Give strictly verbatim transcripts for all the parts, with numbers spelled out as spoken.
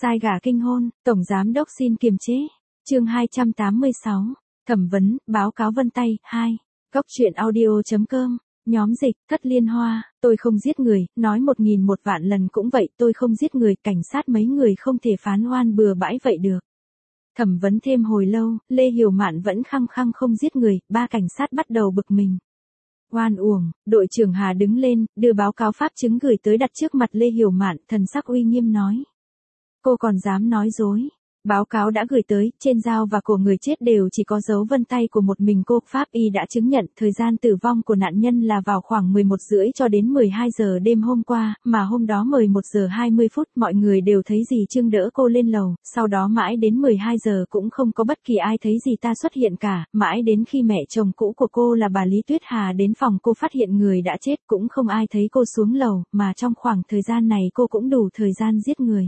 Sai gà kinh hôn, Tổng Giám đốc xin kiềm chế. Chương hai trăm tám mươi sáu. Thẩm vấn, báo cáo vân tay, hai. Góc truyện audio.com. Nhóm dịch, Thất Liên Hoa, tôi không giết người, nói một nghìn một vạn lần cũng vậy, tôi không giết người, cảnh sát mấy người không thể phán oan bừa bãi vậy được. Thẩm vấn thêm hồi lâu, Lê Hiểu Mạn vẫn khăng khăng không giết người, ba cảnh sát bắt đầu bực mình. Oan uổng, đội trưởng Hà đứng lên, đưa báo cáo pháp chứng gửi tới đặt trước mặt Lê Hiểu Mạn, thần sắc uy nghiêm nói. Cô còn dám nói dối. Báo cáo đã gửi tới, trên dao và cổ người chết đều chỉ có dấu vân tay của một mình cô. Pháp y đã chứng nhận thời gian tử vong của nạn nhân là vào khoảng mười một rưỡi cho đến mười hai giờ đêm hôm qua, mà hôm đó mười một giờ hai mươi phút mọi người đều thấy dì Trương đỡ cô lên lầu, sau đó mãi đến mười hai giờ cũng không có bất kỳ ai thấy dì ta xuất hiện cả, mãi đến khi mẹ chồng cũ của cô là bà Lý Tuyết Hà đến phòng cô phát hiện người đã chết cũng không ai thấy cô xuống lầu, mà trong khoảng thời gian này cô cũng đủ thời gian giết người.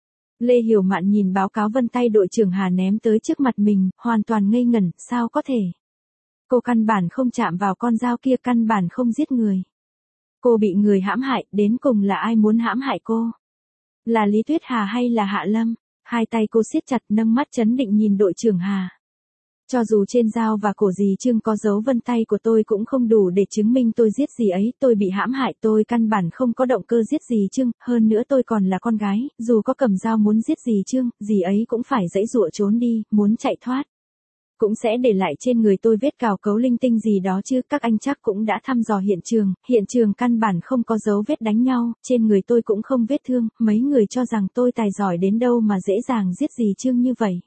Lê Hiểu Mạn nhìn báo cáo vân tay đội trưởng Hà ném tới trước mặt mình, hoàn toàn ngây ngẩn, sao có thể? Cô căn bản không chạm vào con dao kia, căn bản không giết người. Cô bị người hãm hại, đến cùng là ai muốn hãm hại cô? Là Lý Tuyết Hà hay là Hạ Lâm? Hai tay cô siết chặt, nâng mắt trấn định nhìn đội trưởng Hà. Cho dù trên dao và cổ dì Trương có dấu vân tay của tôi cũng không đủ để chứng minh tôi giết dì ấy, tôi bị hãm hại, tôi căn bản không có động cơ giết dì Trương, hơn nữa tôi còn là con gái, dù có cầm dao muốn giết dì Trương, dì ấy cũng phải giãy giụa trốn đi, muốn chạy thoát. Cũng sẽ để lại trên người tôi vết cào cấu linh tinh gì đó chứ, các anh chắc cũng đã thăm dò hiện trường, hiện trường căn bản không có dấu vết đánh nhau, trên người tôi cũng không vết thương, mấy người cho rằng tôi tài giỏi đến đâu mà dễ dàng giết dì Trương như vậy.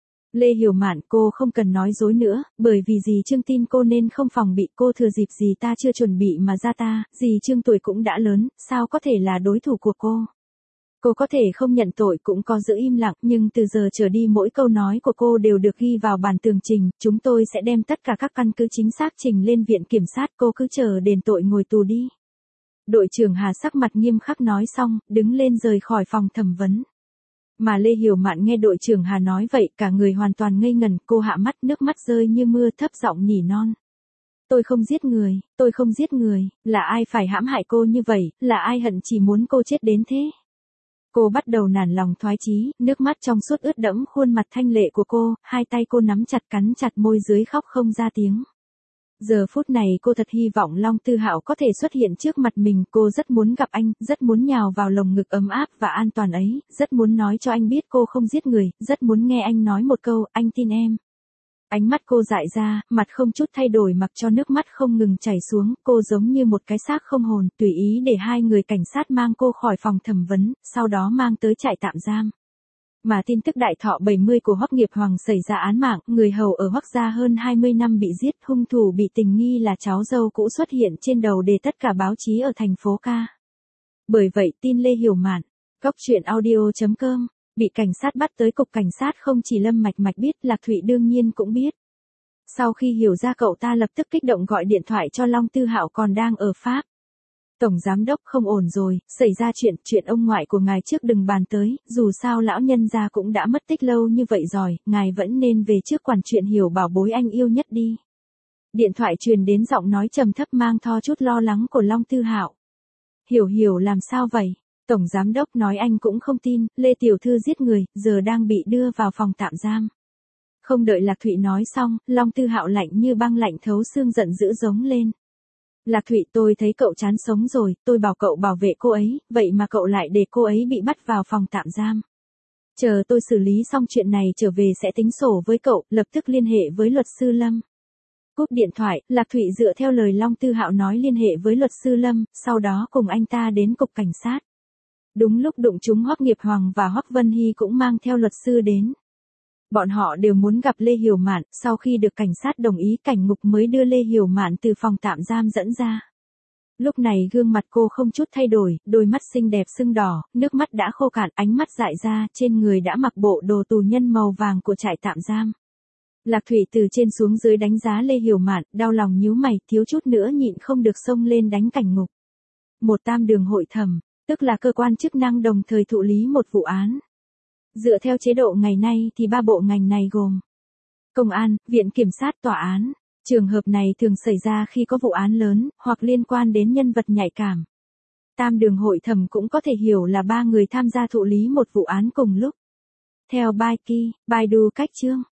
Lê Hiểu Mạn, cô không cần nói dối nữa, bởi vì dì Trương tin cô nên không phòng bị, cô thừa dịp dì ta chưa chuẩn bị mà ra ta, dì Trương tuổi cũng đã lớn, sao có thể là đối thủ của cô. Cô có thể không nhận tội cũng có giữ im lặng, nhưng từ giờ trở đi mỗi câu nói của cô đều được ghi vào bản tường trình, chúng tôi sẽ đem tất cả các căn cứ chính xác trình lên viện kiểm sát, cô cứ chờ đền tội ngồi tù đi. Đội trưởng Hà sắc mặt nghiêm khắc nói xong, đứng lên rời khỏi phòng thẩm vấn. Mà Lê Hiểu Mạn nghe đội trưởng Hà nói vậy, cả người hoàn toàn ngây ngẩn, cô hạ mắt, nước mắt rơi như mưa, thấp giọng nhỉ non. Tôi không giết người, tôi không giết người, là ai phải hãm hại cô như vậy, là ai hận chỉ muốn cô chết đến thế. Cô bắt đầu nản lòng thoái chí, nước mắt trong suốt ướt đẫm khuôn mặt thanh lệ của cô, hai tay cô nắm chặt cắn chặt môi dưới khóc không ra tiếng. Giờ phút này cô thật hy vọng Long Tư Hạo có thể xuất hiện trước mặt mình, cô rất muốn gặp anh, rất muốn nhào vào lồng ngực ấm áp và an toàn ấy, rất muốn nói cho anh biết cô không giết người, rất muốn nghe anh nói một câu, anh tin em. Ánh mắt cô dại ra, mặt không chút thay đổi mặc cho nước mắt không ngừng chảy xuống, cô giống như một cái xác không hồn, tùy ý để hai người cảnh sát mang cô khỏi phòng thẩm vấn, sau đó mang tới trại tạm giam. Mà tin tức đại thọ bảy mươi của Hoắc Nghiệp Hoàng xảy ra án mạng, người hầu ở Hoắc gia hơn hai mươi năm bị giết, hung thủ bị tình nghi là cháu dâu cũ xuất hiện trên đầu đề tất cả báo chí ở thành phố ca. Bởi vậy tin Lê Hiểu Mạn, góc truyện audio.com, bị cảnh sát bắt tới cục cảnh sát không chỉ Lâm Mạch Mạch biết, Lạc Thụy đương nhiên cũng biết. Sau khi hiểu ra cậu ta lập tức kích động gọi điện thoại cho Long Tư Hạo còn đang ở Pháp. Tổng giám đốc không ổn rồi, xảy ra chuyện, chuyện ông ngoại của ngài trước đừng bàn tới, dù sao lão nhân gia cũng đã mất tích lâu như vậy rồi, ngài vẫn nên về trước quản chuyện Hiểu bảo bối anh yêu nhất đi. Điện thoại truyền đến giọng nói trầm thấp mang tho chút lo lắng của Long Tư Hạo. Hiểu Hiểu làm sao vậy? Tổng giám đốc nói anh cũng không tin, Lê Tiểu Thư giết người, giờ đang bị đưa vào phòng tạm giam. Không đợi Lạc Thụy nói xong, Long Tư Hạo lạnh như băng lạnh thấu xương giận dữ giống lên. Lạc Thụy, tôi thấy cậu chán sống rồi, tôi bảo cậu bảo vệ cô ấy, vậy mà cậu lại để cô ấy bị bắt vào phòng tạm giam. Chờ tôi xử lý xong chuyện này trở về sẽ tính sổ với cậu, lập tức liên hệ với luật sư Lâm. Cúp điện thoại, Lạc Thụy dựa theo lời Long Tư Hạo nói liên hệ với luật sư Lâm, sau đó cùng anh ta đến cục cảnh sát. Đúng lúc đụng chúng Hoắc Nghiệp Hoàng và Hoắc Vân Hy cũng mang theo luật sư đến. Bọn họ đều muốn gặp Lê Hiểu Mạn, sau khi được cảnh sát đồng ý Cảnh Ngục mới đưa Lê Hiểu Mạn từ phòng tạm giam dẫn ra. Lúc này gương mặt cô không chút thay đổi, đôi mắt xinh đẹp sưng đỏ, nước mắt đã khô cạn, ánh mắt dại ra, trên người đã mặc bộ đồ tù nhân màu vàng của trại tạm giam. Lạc Thụy từ trên xuống dưới đánh giá Lê Hiểu Mạn, đau lòng nhíu mày, thiếu chút nữa nhịn không được xông lên đánh Cảnh Ngục. Một tam đường hội thẩm, tức là cơ quan chức năng đồng thời thụ lý một vụ án. Dựa theo chế độ ngày nay thì ba bộ ngành này gồm Công an, Viện Kiểm sát, Tòa án. Trường hợp này thường xảy ra khi có vụ án lớn, hoặc liên quan đến nhân vật nhạy cảm. Tam đường hội thẩm cũng có thể hiểu là ba người tham gia thụ lý một vụ án cùng lúc. Theo Baiki, Baidu cách chương.